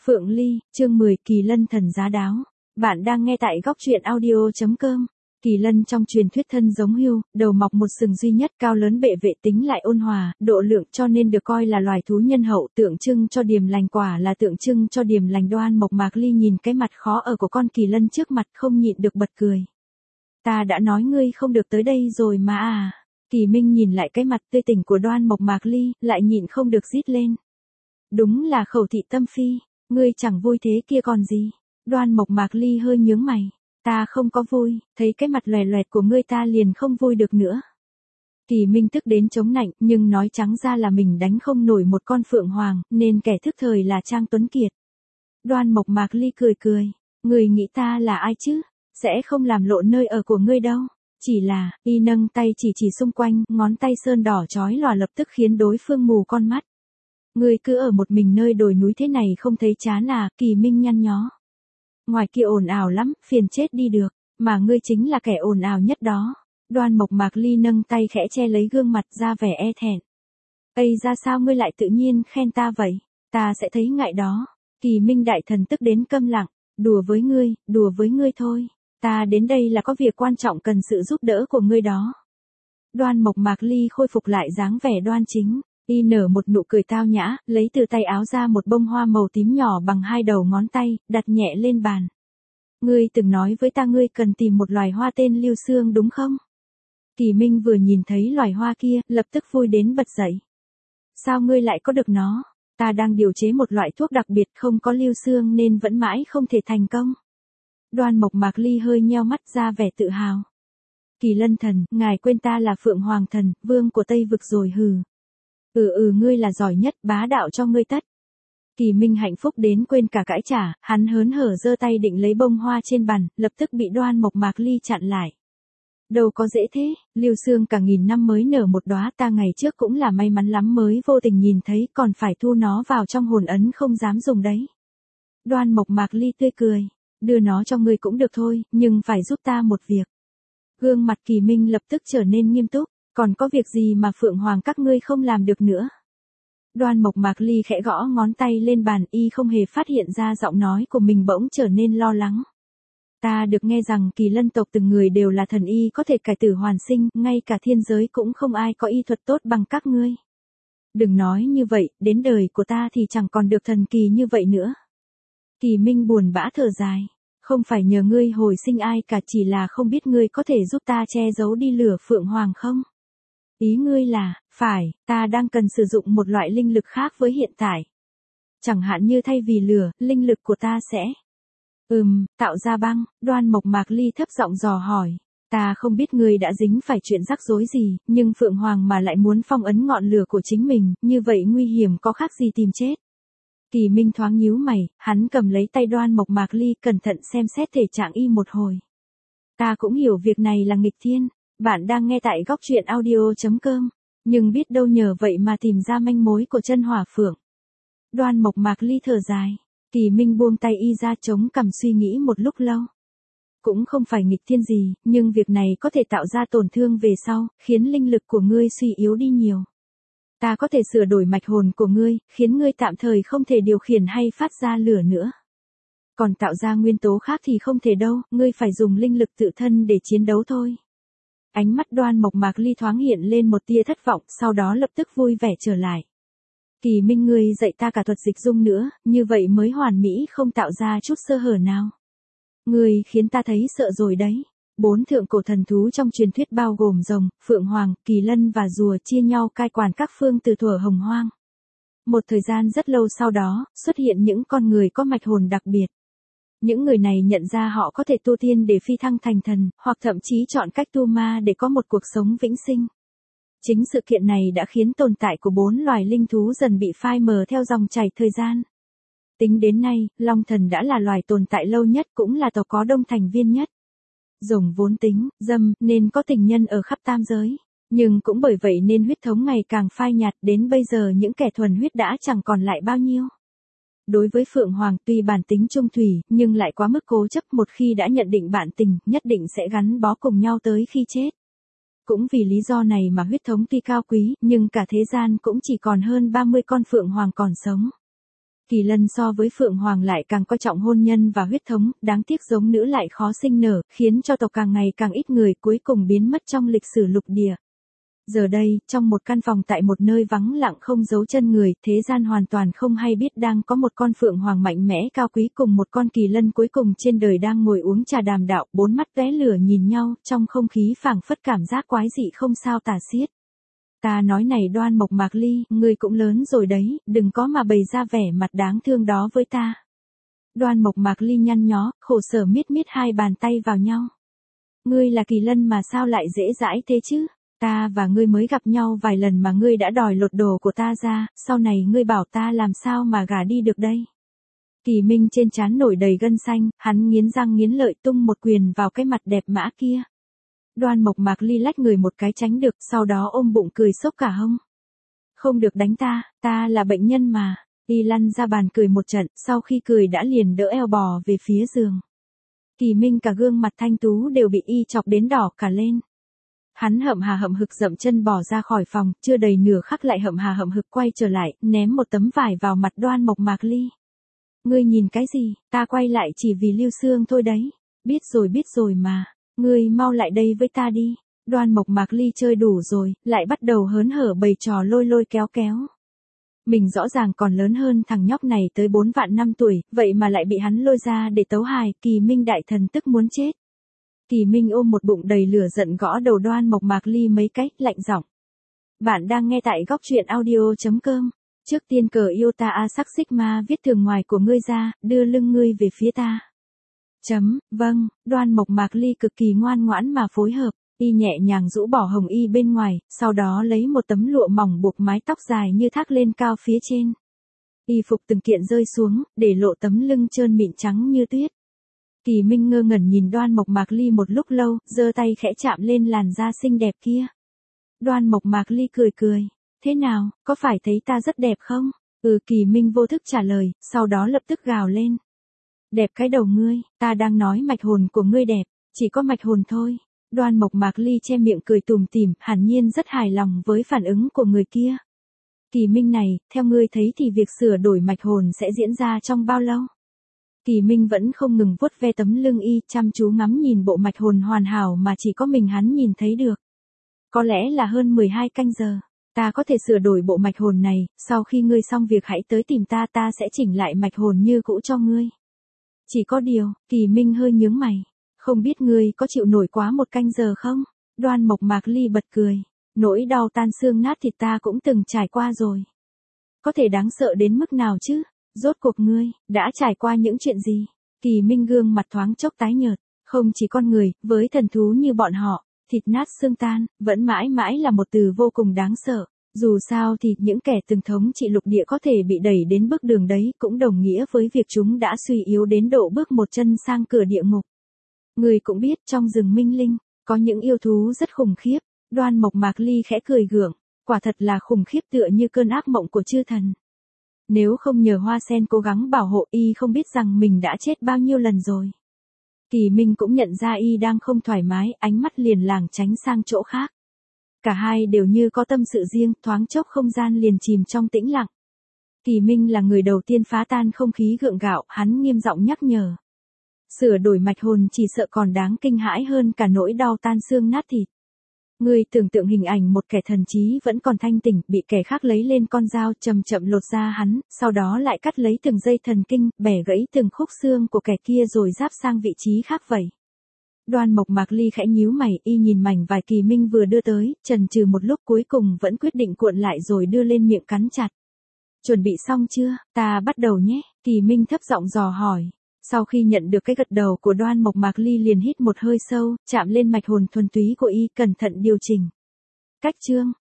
Phượng Ly, chương 10 Kỳ Lân thần giá đáo. Bạn đang nghe tại góc truyện audio.com. Kỳ lân trong truyền thuyết thân giống hươu, đầu mọc một sừng duy nhất, cao lớn bệ vệ, tính lại ôn hòa, độ lượng, cho nên được coi là loài thú nhân hậu, tượng trưng cho điềm lành, quả là tượng trưng cho điềm lành. Đoan Mộc Mạc Ly nhìn cái mặt khó ở của con kỳ lân trước mặt, không nhịn được bật cười. Ta đã nói ngươi không được tới đây rồi mà à. Kỳ Minh nhìn lại cái mặt tươi tỉnh của Đoan Mộc Mạc Ly, lại nhịn không được rít lên. Đúng là khẩu thị tâm phi, ngươi chẳng vui thế kia còn gì. Đoan Mộc Mạc Ly hơi nhướng mày. Ta không có vui, thấy cái mặt lòe loẹt của ngươi ta liền không vui được nữa. Kỳ Minh tức đến chống nạnh, nhưng nói trắng ra là mình đánh không nổi một con phượng hoàng, nên kẻ thức thời là Trang Tuấn Kiệt. Đoan Mộc Mạc Ly cười cười, ngươi nghĩ ta là ai chứ, sẽ không làm lộ nơi ở của ngươi đâu. Chỉ là, y nâng tay chỉ xung quanh, ngón tay sơn đỏ chói lòa lập tức khiến đối phương mù con mắt. Ngươi cứ ở một mình nơi đồi núi thế này không thấy chán à? Kỳ Minh nhăn nhó. Ngoài kia ồn ào lắm, phiền chết đi được, mà ngươi chính là kẻ ồn ào nhất đó. Đoan Mộc Mạc Ly nâng tay khẽ che lấy gương mặt ra vẻ e thẹn. Ây, ra sao ngươi lại tự nhiên khen ta vậy? Ta sẽ thấy ngại đó. Kỳ Minh đại thần tức đến câm lặng. Đùa với ngươi thôi. Ta đến đây là có việc quan trọng cần sự giúp đỡ của ngươi đó. Đoan Mộc Mạc Ly khôi phục lại dáng vẻ đoan chính. Y nở một nụ cười tao nhã, lấy từ tay áo ra một bông hoa màu tím nhỏ bằng hai đầu ngón tay, đặt nhẹ lên bàn. Ngươi từng nói với ta ngươi cần tìm một loài hoa tên Lưu Xương đúng không? Kỳ Minh vừa nhìn thấy loài hoa kia, lập tức vui đến bật dậy. Sao ngươi lại có được nó? Ta đang điều chế một loại thuốc đặc biệt không có Lưu Xương nên vẫn mãi không thể thành công. Đoan Mộc Mạc Ly hơi nheo mắt ra vẻ tự hào. Kỳ Lân thần, ngài quên ta là Phượng Hoàng thần, vương của Tây Vực rồi hừ. Ngươi là giỏi nhất, bá đạo cho ngươi tất. Kỳ Minh hạnh phúc đến quên cả cãi trả, hắn hớn hở giơ tay định lấy bông hoa trên bàn, lập tức bị Đoan Mộc Mạc Ly chặn lại. Đâu có dễ thế, Lưu Xương cả nghìn năm mới nở một đóa, ta ngày trước cũng là may mắn lắm mới vô tình nhìn thấy, còn phải thu nó vào trong hồn ấn không dám dùng đấy. Đoan Mộc Mạc Ly tươi cười, đưa nó cho ngươi cũng được thôi, nhưng phải giúp ta một việc. Gương mặt Kỳ Minh lập tức trở nên nghiêm túc. Còn có việc gì mà Phượng Hoàng các ngươi không làm được nữa? Đoan Mộc Mạc Ly khẽ gõ ngón tay lên bàn, y không hề phát hiện ra giọng nói của mình bỗng trở nên lo lắng. Ta được nghe rằng Kỳ Lân tộc từng người đều là thần y có thể cải tử hoàn sinh, ngay cả thiên giới cũng không ai có y thuật tốt bằng các ngươi. Đừng nói như vậy, đến đời của ta thì chẳng còn được thần kỳ như vậy nữa. Kỳ Minh buồn bã thở dài. Không phải nhờ ngươi hồi sinh ai cả, chỉ là không biết ngươi có thể giúp ta che giấu đi lửa Phượng Hoàng không? Ý ngươi là, phải, ta đang cần sử dụng một loại linh lực khác với hiện tại. Chẳng hạn như thay vì lửa, linh lực của ta sẽ... tạo ra băng. Đoan Mộc Mạc Ly thấp giọng dò hỏi. Ta không biết ngươi đã dính phải chuyện rắc rối gì, nhưng Phượng Hoàng mà lại muốn phong ấn ngọn lửa của chính mình, như vậy nguy hiểm có khác gì tìm chết. Kỳ Minh thoáng nhíu mày, hắn cầm lấy tay Đoan Mộc Mạc Ly cẩn thận xem xét thể trạng y một hồi. Ta cũng hiểu việc này là nghịch thiên. Bạn đang nghe tại góc truyện audio.com, nhưng biết đâu nhờ vậy mà tìm ra manh mối của chân hỏa phượng. Đoan Mộc Mạc Ly thở dài, Kỳ Minh buông tay y ra chống cằm suy nghĩ một lúc lâu. Cũng không phải nghịch thiên gì, nhưng việc này có thể tạo ra tổn thương về sau, khiến linh lực của ngươi suy yếu đi nhiều. Ta có thể sửa đổi mạch hồn của ngươi, khiến ngươi tạm thời không thể điều khiển hay phát ra lửa nữa. Còn tạo ra nguyên tố khác thì không thể đâu, ngươi phải dùng linh lực tự thân để chiến đấu thôi. Ánh mắt Đoan Mộc Mạc Ly thoáng hiện lên một tia thất vọng, sau đó lập tức vui vẻ trở lại. Kỳ Minh ngươi dạy ta cả thuật dịch dung nữa, như vậy mới hoàn mỹ không tạo ra chút sơ hở nào. Ngươi khiến ta thấy sợ rồi đấy. 4 thượng cổ thần thú trong truyền thuyết bao gồm rồng, phượng hoàng, kỳ lân và rùa chia nhau cai quản các phương từ thuở hồng hoang. Một thời gian rất lâu sau đó, xuất hiện những con người có mạch hồn đặc biệt. Những người này nhận ra họ có thể tu tiên để phi thăng thành thần, hoặc thậm chí chọn cách tu ma để có một cuộc sống vĩnh sinh. Chính sự kiện này đã khiến tồn tại của 4 loài linh thú dần bị phai mờ theo dòng chảy thời gian. Tính đến nay, Long Thần đã là loài tồn tại lâu nhất, cũng là tộc có đông thành viên nhất. Rồng vốn tính, dâm, nên có tình nhân ở khắp tam giới. Nhưng cũng bởi vậy nên huyết thống ngày càng phai nhạt, đến bây giờ những kẻ thuần huyết đã chẳng còn lại bao nhiêu. Đối với Phượng Hoàng tuy bản tính trung thủy, nhưng lại quá mức cố chấp, một khi đã nhận định bạn tình, nhất định sẽ gắn bó cùng nhau tới khi chết. Cũng vì lý do này mà huyết thống tuy cao quý, nhưng cả thế gian cũng chỉ còn hơn 30 con Phượng Hoàng còn sống. Kỳ Lân so với Phượng Hoàng lại càng coi trọng hôn nhân và huyết thống, đáng tiếc giống nữ lại khó sinh nở, khiến cho tộc càng ngày càng ít người, cuối cùng biến mất trong lịch sử lục địa. Giờ đây, trong một căn phòng tại một nơi vắng lặng không giấu chân người, thế gian hoàn toàn không hay biết đang có một con Phượng Hoàng mạnh mẽ cao quý cùng một con Kỳ Lân cuối cùng trên đời đang ngồi uống trà đàm đạo, bốn mắt tóe lửa nhìn nhau, trong không khí phảng phất cảm giác quái dị không sao tả xiết. Ta nói này Đoan Mộc Mạc Ly, ngươi cũng lớn rồi đấy, đừng có mà bày ra vẻ mặt đáng thương đó với ta. Đoan Mộc Mạc Ly nhăn nhó, khổ sở miết miết hai bàn tay vào nhau. Ngươi là Kỳ Lân mà sao lại dễ dãi thế chứ? Ta và ngươi mới gặp nhau vài lần mà ngươi đã đòi lột đồ của ta ra, sau này ngươi bảo ta làm sao mà gả đi được đây? Kỳ Minh trên trán nổi đầy gân xanh, hắn nghiến răng nghiến lợi tung một quyền vào cái mặt đẹp mã kia. Đoan Mộc Mạc Ly lách người một cái tránh được, sau đó ôm bụng cười sốc cả hông. Không được đánh ta là bệnh nhân mà. Y lăn ra bàn cười một trận, sau khi cười đã liền đỡ eo bò về phía giường. Kỳ Minh cả gương mặt thanh tú đều bị y chọc đến đỏ cả lên. Hắn hậm hà hậm hực dậm chân bỏ ra khỏi phòng, chưa đầy nửa khắc lại hậm hà hậm hực quay trở lại, ném một tấm vải vào mặt Đoan Mộc Mạc Ly. Ngươi nhìn cái gì, ta quay lại chỉ vì Lưu Xương thôi đấy. Biết rồi mà. Ngươi mau lại đây với ta đi. Đoan Mộc Mạc Ly chơi đủ rồi, lại bắt đầu hớn hở bày trò lôi lôi kéo kéo. Mình rõ ràng còn lớn hơn thằng nhóc này tới 4 vạn năm tuổi, vậy mà lại bị hắn lôi ra để tấu hài, Kỳ Minh đại thần tức muốn chết. Kỳ Minh ôm một bụng đầy lửa giận gõ đầu Đoan Mộc Mạc Ly mấy cái, lạnh giọng. Bạn đang nghe tại góc truyện audio.com. Trước tiên cờ yêu ta a sắc sigma viết thường ngoài của ngươi ra, đưa lưng ngươi về phía ta. Vâng, Đoan Mộc Mạc Ly cực kỳ ngoan ngoãn mà phối hợp, y nhẹ nhàng rũ bỏ hồng y bên ngoài, sau đó lấy một tấm lụa mỏng buộc mái tóc dài như thác lên cao phía trên. Y phục từng kiện rơi xuống, để lộ tấm lưng trơn mịn trắng như tuyết. Kỳ Minh ngơ ngẩn nhìn Đoan Mộc Mạc Ly một lúc lâu, giơ tay khẽ chạm lên làn da xinh đẹp kia. Đoan Mộc Mạc Ly cười cười, thế nào, có phải thấy ta rất đẹp không? Kỳ Minh vô thức trả lời, sau đó lập tức gào lên. Đẹp cái đầu ngươi, ta đang nói mạch hồn của ngươi đẹp, chỉ có mạch hồn thôi. Đoan Mộc Mạc Ly che miệng cười tủm tỉm, hẳn nhiên rất hài lòng với phản ứng của người kia. Kỳ Minh này, theo ngươi thấy thì việc sửa đổi mạch hồn sẽ diễn ra trong bao lâu? Kỳ Minh vẫn không ngừng vuốt ve tấm lưng y, chăm chú ngắm nhìn bộ mạch hồn hoàn hảo mà chỉ có mình hắn nhìn thấy được. Có lẽ là hơn 12 canh giờ. Ta có thể sửa đổi bộ mạch hồn này, sau khi ngươi xong việc hãy tới tìm ta sẽ chỉnh lại mạch hồn như cũ cho ngươi. Chỉ có điều, Kỳ Minh hơi nhướng mày. Không biết ngươi có chịu nổi quá 1 canh giờ không? Đoan Mộc Mạc Ly bật cười. Nỗi đau tan xương nát thịt ta cũng từng trải qua rồi. Có thể đáng sợ đến mức nào chứ? Rốt cuộc ngươi, đã trải qua những chuyện gì? Kỳ Minh gương mặt thoáng chốc tái nhợt. Không chỉ con người, với thần thú như bọn họ, thịt nát xương tan, vẫn mãi mãi là một từ vô cùng đáng sợ. Dù sao thì những kẻ từng thống trị lục địa có thể bị đẩy đến bước đường đấy cũng đồng nghĩa với việc chúng đã suy yếu đến độ bước một chân sang cửa địa ngục. Người cũng biết trong rừng Minh Linh, có những yêu thú rất khủng khiếp. Đoan Mộc Mạc Ly khẽ cười gượng, quả thật là khủng khiếp tựa như cơn ác mộng của chư thần. Nếu không nhờ Hoa Sen cố gắng bảo hộ y không biết rằng mình đã chết bao nhiêu lần rồi. Kỳ Minh cũng nhận ra y đang không thoải mái, ánh mắt liền lảng tránh sang chỗ khác. Cả hai đều như có tâm sự riêng, thoáng chốc không gian liền chìm trong tĩnh lặng. Kỳ Minh là người đầu tiên phá tan không khí gượng gạo, hắn nghiêm giọng nhắc nhở. Sửa đổi mạch hồn chỉ sợ còn đáng kinh hãi hơn cả nỗi đau tan xương nát thịt. Ngươi tưởng tượng hình ảnh một kẻ thần trí vẫn còn thanh tỉnh, bị kẻ khác lấy lên con dao chậm chậm lột ra hắn, sau đó lại cắt lấy từng dây thần kinh, bẻ gãy từng khúc xương của kẻ kia rồi giáp sang vị trí khác vậy. Đoan Mộc Mạc Ly khẽ nhíu mày, y nhìn mảnh vải Kỳ Minh vừa đưa tới, chần chừ một lúc cuối cùng vẫn quyết định cuộn lại rồi đưa lên miệng cắn chặt. Chuẩn bị xong chưa, ta bắt đầu nhé, Kỳ Minh thấp giọng dò hỏi. Sau khi nhận được cái gật đầu của Đoan Mộc Mạc Ly liền hít một hơi sâu, chạm lên mạch hồn thuần túy của y, cẩn thận điều chỉnh. Cách chương,